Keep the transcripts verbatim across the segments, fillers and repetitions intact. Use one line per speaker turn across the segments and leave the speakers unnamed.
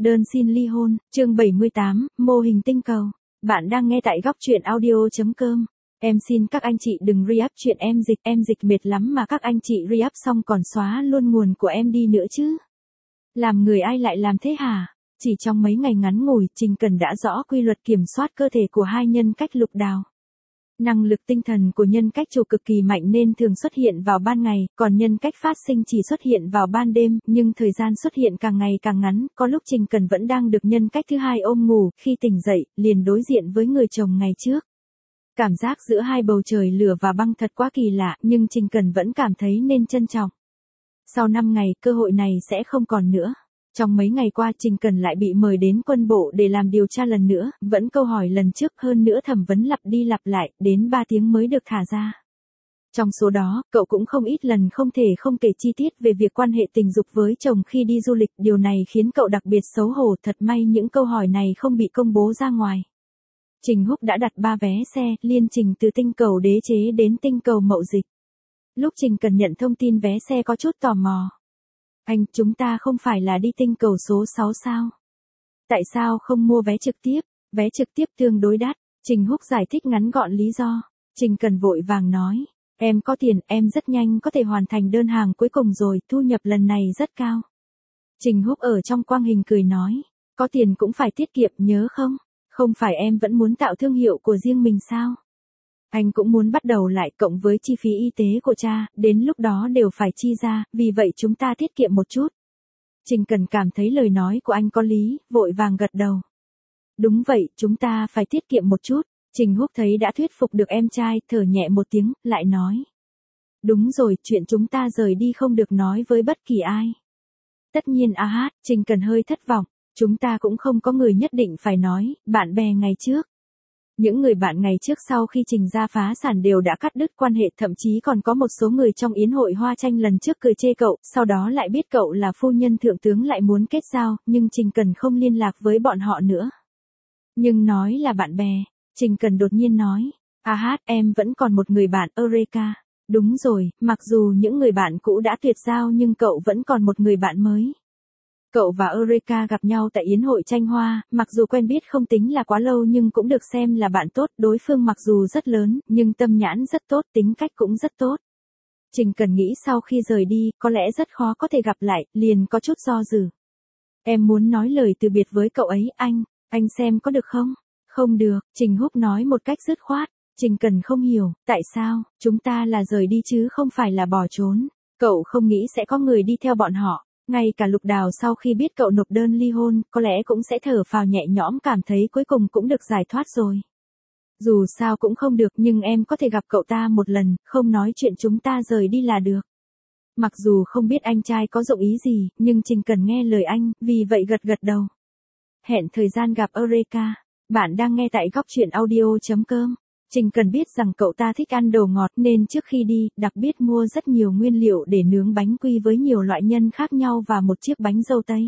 Đơn xin ly hôn, chương bảy mươi tám, mô hình tinh cầu. Bạn đang nghe tại góc truyện audio.com. Em xin các anh chị đừng re-up chuyện em dịch, em dịch mệt lắm mà các anh chị re-up xong còn xóa luôn nguồn của em đi nữa chứ. Làm người ai lại làm thế hả? Chỉ trong mấy ngày ngắn ngủi, Trình Cần đã rõ quy luật kiểm soát cơ thể của hai nhân cách Lục Đào. Năng lực tinh thần của nhân cách chủ cực kỳ mạnh nên thường xuất hiện vào ban ngày, còn nhân cách phát sinh chỉ xuất hiện vào ban đêm, nhưng thời gian xuất hiện càng ngày càng ngắn, có lúc Trình Cần vẫn đang được nhân cách thứ hai ôm ngủ, khi tỉnh dậy, liền đối diện với người chồng ngày trước. Cảm giác giữa hai bầu trời lửa và băng thật quá kỳ lạ, nhưng Trình Cần vẫn cảm thấy nên trân trọng. Sau năm ngày, cơ hội này sẽ không còn nữa. Trong mấy ngày qua Trình Cần lại bị mời đến quân bộ để làm điều tra lần nữa, vẫn câu hỏi lần trước, hơn nữa thẩm vấn lặp đi lặp lại, đến ba tiếng mới được thả ra. Trong số đó, cậu cũng không ít lần không thể không kể chi tiết về việc quan hệ tình dục với chồng khi đi du lịch, điều này khiến cậu đặc biệt xấu hổ, thật may những câu hỏi này không bị công bố ra ngoài. Trình Húc đã đặt ba vé xe, liên trình từ tinh cầu Đế Chế đến tinh cầu Mậu Dịch. Lúc Trình Cần nhận thông tin vé xe có chút tò mò. Anh, chúng ta không phải là đi tinh cầu số sáu sao? Tại sao không mua vé trực tiếp? Vé trực tiếp tương đối đắt. Trình Húc giải thích ngắn gọn lý do. Trình Cần vội vàng nói, em có tiền, em rất nhanh có thể hoàn thành đơn hàng cuối cùng rồi, thu nhập lần này rất cao. Trình Húc ở trong quang hình cười nói, có tiền cũng phải tiết kiệm nhớ không? Không phải em vẫn muốn tạo thương hiệu của riêng mình sao? Anh cũng muốn bắt đầu lại, cộng với chi phí y tế của cha, đến lúc đó đều phải chi ra, vì vậy chúng ta tiết kiệm một chút. Trình Cần cảm thấy lời nói của anh có lý, vội vàng gật đầu. Đúng vậy, chúng ta phải tiết kiệm một chút. Trình Húc thấy đã thuyết phục được em trai, thở nhẹ một tiếng, lại nói. Đúng rồi, chuyện chúng ta rời đi không được nói với bất kỳ ai. Tất nhiên a hát, Trình Cần hơi thất vọng, chúng ta cũng không có người nhất định phải nói, bạn bè ngày trước. Những người bạn ngày trước sau khi Trình gia phá sản đều đã cắt đứt quan hệ, thậm chí còn có một số người trong yến hội hoa tranh lần trước cười chê cậu, sau đó lại biết cậu là phu nhân thượng tướng lại muốn kết giao, nhưng Trình Cần không liên lạc với bọn họ nữa. Nhưng nói là bạn bè, Trình Cần đột nhiên nói, a hát, em vẫn còn một người bạn, Eureka. Đúng rồi, mặc dù những người bạn cũ đã tuyệt giao nhưng cậu vẫn còn một người bạn mới. Cậu và Eureka gặp nhau tại yến hội tranh hoa, mặc dù quen biết không tính là quá lâu nhưng cũng được xem là bạn tốt, đối phương mặc dù rất lớn, nhưng tâm nhãn rất tốt, tính cách cũng rất tốt. Trình Cần nghĩ sau khi rời đi, có lẽ rất khó có thể gặp lại, liền có chút do dự. Em muốn nói lời từ biệt với cậu ấy, anh, anh xem có được không? Không được, Trình Húc nói một cách dứt khoát. Trình Cần không hiểu, tại sao, chúng ta là rời đi chứ không phải là bỏ trốn. Cậu không nghĩ sẽ có người đi theo bọn họ. Ngay cả Lục Đào sau khi biết cậu nộp đơn ly hôn, có lẽ cũng sẽ thở phào nhẹ nhõm, cảm thấy cuối cùng cũng được giải thoát rồi. Dù sao cũng không được, nhưng em có thể gặp cậu ta một lần, không nói chuyện chúng ta rời đi là được. Mặc dù không biết anh trai có dụng ý gì, nhưng Trình Cần nghe lời anh, vì vậy gật gật đầu. Hẹn thời gian gặp Eureka. Bạn đang nghe tại góc truyện audio.com. Trình Cần biết rằng cậu ta thích ăn đồ ngọt nên trước khi đi, đặc biệt mua rất nhiều nguyên liệu để nướng bánh quy với nhiều loại nhân khác nhau và một chiếc bánh dâu tây.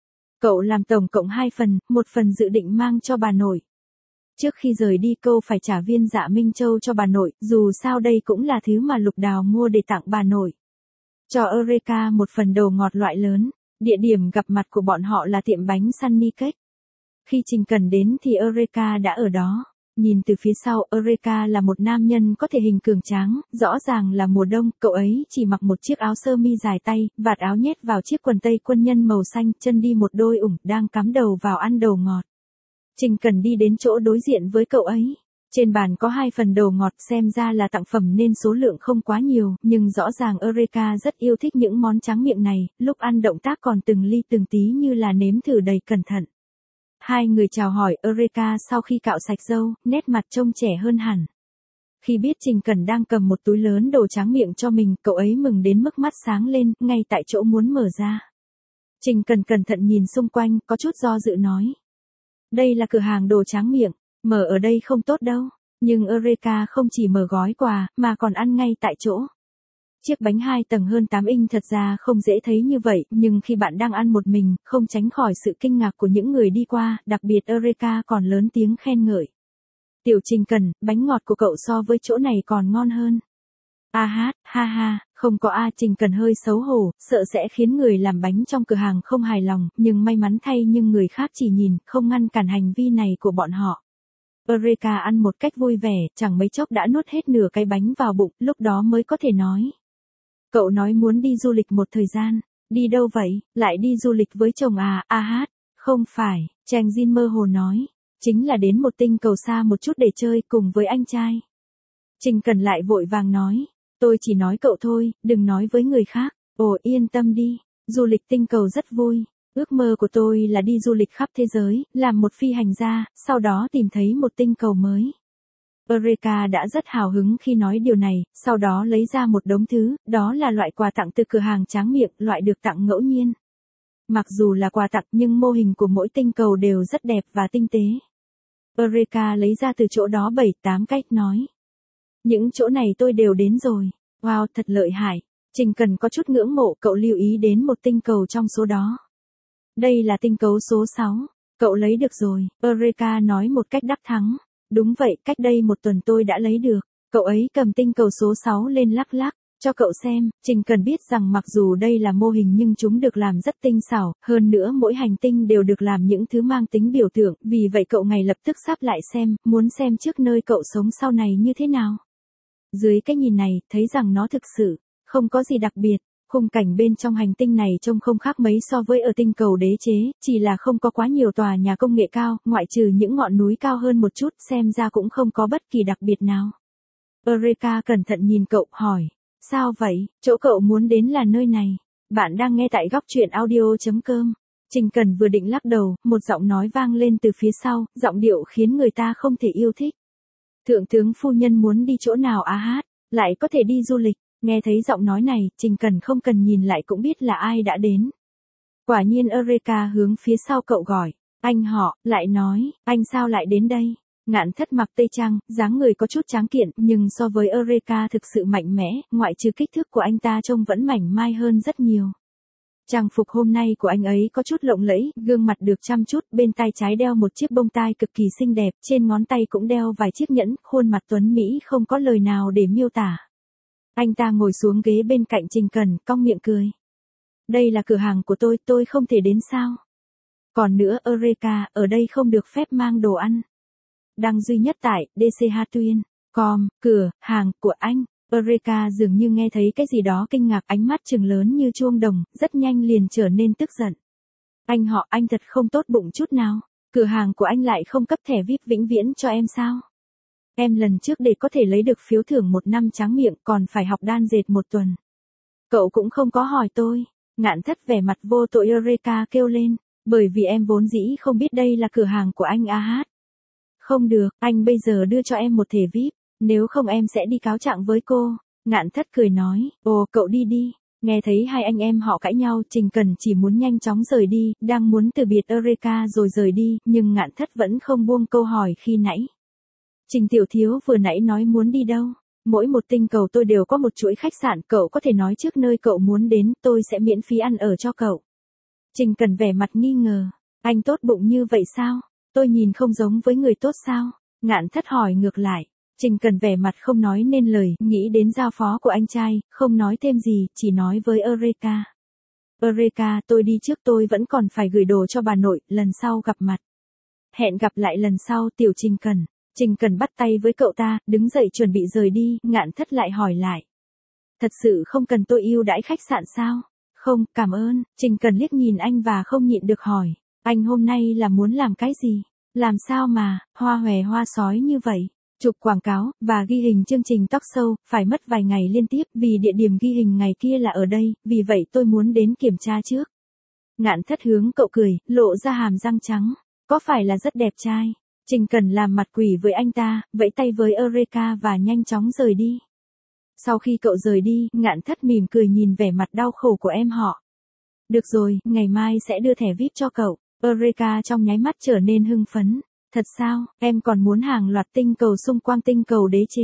Cậu làm tổng cộng hai phần, một phần dự định mang cho bà nội. Trước khi rời đi cô phải trả viên dạ Minh Châu cho bà nội, dù sao đây cũng là thứ mà Lục Đào mua để tặng bà nội. Cho Eureka một phần đồ ngọt loại lớn, địa điểm gặp mặt của bọn họ là tiệm bánh Sunny Cake. Khi Trình Cần đến thì Eureka đã ở đó. Nhìn từ phía sau, Eureka là một nam nhân có thể hình cường tráng, rõ ràng là mùa đông, cậu ấy chỉ mặc một chiếc áo sơ mi dài tay, vạt áo nhét vào chiếc quần tây quân nhân màu xanh, chân đi một đôi ủng, đang cắm đầu vào ăn đồ ngọt. Trình Cần đi đến chỗ đối diện với cậu ấy. Trên bàn có hai phần đồ ngọt, xem ra là tặng phẩm nên số lượng không quá nhiều, nhưng rõ ràng Eureka rất yêu thích những món tráng miệng này, lúc ăn động tác còn từng ly từng tí như là nếm thử đầy cẩn thận. Hai người chào hỏi, Eureka sau khi cạo sạch râu, nét mặt trông trẻ hơn hẳn. Khi biết Trình Cần đang cầm một túi lớn đồ tráng miệng cho mình, cậu ấy mừng đến mức mắt sáng lên, ngay tại chỗ muốn mở ra. Trình Cần cẩn thận nhìn xung quanh, có chút do dự nói. Đây là cửa hàng đồ tráng miệng, mở ở đây không tốt đâu. Nhưng Eureka không chỉ mở gói quà, mà còn ăn ngay tại chỗ. Chiếc bánh hai tầng hơn tám inch thật ra không dễ thấy như vậy, nhưng khi bạn đang ăn một mình, không tránh khỏi sự kinh ngạc của những người đi qua, đặc biệt Eureka còn lớn tiếng khen ngợi. Tiểu Trình Cần, bánh ngọt của cậu so với chỗ này còn ngon hơn. A hát, ha ha, Không có a, Trình Cần hơi xấu hổ, sợ sẽ khiến người làm bánh trong cửa hàng không hài lòng, nhưng may mắn thay nhưng người khác chỉ nhìn, không ngăn cản hành vi này của bọn họ. Eureka ăn một cách vui vẻ, chẳng mấy chốc đã nuốt hết nửa cái bánh vào bụng, lúc đó mới có thể nói. Cậu nói muốn đi du lịch một thời gian. Đi đâu vậy? Lại đi du lịch với chồng à? A hát. Không phải, Chàng Jin mơ hồ nói. Chính là đến một tinh cầu xa một chút để chơi cùng với anh trai. Trình Cần lại vội vàng nói. Tôi chỉ nói cậu thôi, đừng nói với người khác. Ồ, yên tâm đi. Du lịch tinh cầu rất vui. Ước mơ của tôi là đi du lịch khắp thế giới, làm một phi hành gia, sau đó tìm thấy một tinh cầu mới. Eureka đã rất hào hứng khi nói điều này, sau đó lấy ra một đống thứ, đó là loại quà tặng từ cửa hàng tráng miệng, loại được tặng ngẫu nhiên. Mặc dù là quà tặng nhưng mô hình của mỗi tinh cầu đều rất đẹp và tinh tế. Eureka lấy ra từ chỗ đó bảy tám cách nói. Những chỗ này tôi đều đến rồi. Wow, thật lợi hại. Trình Cần có chút ngưỡng mộ, cậu lưu ý đến một tinh cầu trong số đó. Đây là tinh cầu số sáu. Cậu lấy được rồi, Eureka nói một cách đắc thắng. Đúng vậy, cách đây một tuần tôi đã lấy được. Cậu ấy cầm tinh cầu số sáu lên lắc lắc, cho cậu xem. Trình Cần biết rằng mặc dù đây là mô hình nhưng chúng được làm rất tinh xảo, hơn nữa mỗi hành tinh đều được làm những thứ mang tính biểu tượng, vì vậy cậu ngay lập tức sắp lại xem, muốn xem trước nơi cậu sống sau này như thế nào. Dưới cái nhìn này, thấy rằng nó thực sự không có gì đặc biệt. Khung cảnh bên trong hành tinh này trông không khác mấy so với ở tinh cầu đế chế, chỉ là không có quá nhiều tòa nhà công nghệ cao, ngoại trừ những ngọn núi cao hơn một chút, xem ra cũng không có bất kỳ đặc biệt nào. Eureka cẩn thận nhìn cậu, hỏi, sao vậy, chỗ cậu muốn đến là nơi này. Bạn đang nghe tại góc truyện audio.com. Trình Cần vừa định lắc đầu, một giọng nói vang lên từ phía sau, giọng điệu khiến người ta không thể yêu thích. Thượng tướng phu nhân muốn đi chỗ nào á hát, lại có thể đi du lịch. Nghe thấy giọng nói này, Trình Cần không cần nhìn lại cũng biết là ai đã đến. Quả nhiên Eureka hướng phía sau cậu gọi. Anh họ, lại nói, anh sao lại đến đây? Ngạn Thất mặc tây trang, dáng người có chút tráng kiện, nhưng so với Eureka thực sự mạnh mẽ, ngoại trừ kích thước của anh ta trông vẫn mảnh mai hơn rất nhiều. Trang phục hôm nay của anh ấy có chút lộng lẫy, gương mặt được chăm chút, bên tai trái đeo một chiếc bông tai cực kỳ xinh đẹp, trên ngón tay cũng đeo vài chiếc nhẫn, khuôn mặt tuấn Mỹ không có lời nào để miêu tả. Anh ta ngồi xuống ghế bên cạnh Trình Cần, cong miệng cười. Đây là cửa hàng của tôi, tôi không thể đến sao? Còn nữa Eureka, ở đây không được phép mang đồ ăn. Đăng duy nhất tại đê xê hát tuyên com, cửa hàng của anh. Eureka dường như nghe thấy cái gì đó kinh ngạc, ánh mắt trừng lớn như chuông đồng, rất nhanh liền trở nên tức giận. Anh họ, anh thật không tốt bụng chút nào. Cửa hàng của anh lại không cấp thẻ vi ai pi vĩnh viễn cho em sao? Em lần trước để có thể lấy được phiếu thưởng một năm tráng miệng còn phải học đan dệt một tuần. Cậu cũng không có hỏi tôi. Ngạn Thất vẻ mặt vô tội, Eureka kêu lên. Bởi vì em vốn dĩ không biết đây là cửa hàng của anh a hát. Không được, anh bây giờ đưa cho em một thẻ vi ai pi. Nếu không em sẽ đi cáo trạng với cô. Ngạn Thất cười nói. Ồ, cậu đi đi. Nghe thấy hai anh em họ cãi nhau, Trình Cần chỉ muốn nhanh chóng rời đi, đang muốn từ biệt Eureka rồi rời đi, nhưng Ngạn Thất vẫn không buông câu hỏi khi nãy. Trình tiểu thiếu vừa nãy nói muốn đi đâu? Mỗi một tinh cầu tôi đều có một chuỗi khách sạn, cậu có thể nói trước nơi cậu muốn đến, tôi sẽ miễn phí ăn ở cho cậu. Trình Cần vẻ mặt nghi ngờ. Anh tốt bụng như vậy sao? Tôi nhìn không giống với người tốt sao? Ngạn Thất hỏi ngược lại. Trình Cần vẻ mặt không nói nên lời, nghĩ đến giao phó của anh trai, không nói thêm gì, chỉ nói với Eureka. Eureka, tôi đi trước, tôi vẫn còn phải gửi đồ cho bà nội, lần sau gặp mặt. Hẹn gặp lại lần sau, tiểu Trình Cần. Trình Cần bắt tay với cậu ta, đứng dậy chuẩn bị rời đi, Ngạn Thất lại hỏi lại. Thật sự không cần tôi ưu đãi khách sạn sao? Không, cảm ơn. Trình Cần liếc nhìn anh và không nhịn được hỏi. Anh hôm nay là muốn làm cái gì? Làm sao mà, hoa hòe hoa sói như vậy? Chụp quảng cáo, và ghi hình chương trình talk show, phải mất vài ngày liên tiếp, vì địa điểm ghi hình ngày kia là ở đây, vì vậy tôi muốn đến kiểm tra trước. Ngạn Thất hướng cậu cười, lộ ra hàm răng trắng. Có phải là rất đẹp trai? Trình Cần làm mặt quỷ với anh ta, vẫy tay với Eureka và nhanh chóng rời đi. Sau khi cậu rời đi, Ngạn Thất mỉm cười nhìn vẻ mặt đau khổ của em họ. Được rồi, ngày mai sẽ đưa thẻ vi ai pi cho cậu. Eureka trong nháy mắt trở nên hưng phấn. Thật sao, em còn muốn hàng loạt tinh cầu xung quanh tinh cầu đế chế?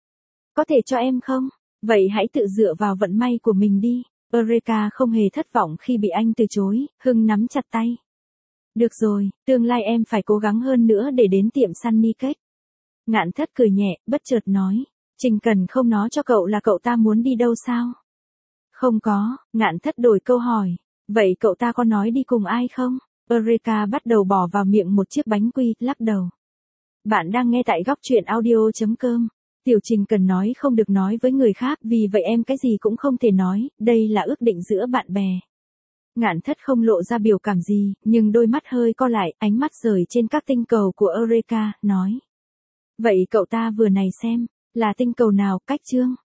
Có thể cho em không? Vậy hãy tự dựa vào vận may của mình đi. Eureka không hề thất vọng khi bị anh từ chối, hưng nắm chặt tay. Được rồi, tương lai em phải cố gắng hơn nữa để đến tiệm Sunny Cake. Ngạn Thất cười nhẹ, bất chợt nói. Trình Cần không nói cho cậu là cậu ta muốn đi đâu sao? Không có, Ngạn Thất đổi câu hỏi. Vậy cậu ta có nói đi cùng ai không? Eureka bắt đầu bỏ vào miệng một chiếc bánh quy, lắc đầu. Bạn đang nghe tại góc truyện audio.com. Tiểu Trình cần nói không được nói với người khác, vì vậy em cái gì cũng không thể nói, đây là ước định giữa bạn bè. Ngạn Thất không lộ ra biểu cảm gì, nhưng đôi mắt hơi co lại, ánh mắt rời trên các tinh cầu của Eureka, nói. Vậy cậu ta vừa này xem, là tinh cầu nào, Cách Chương?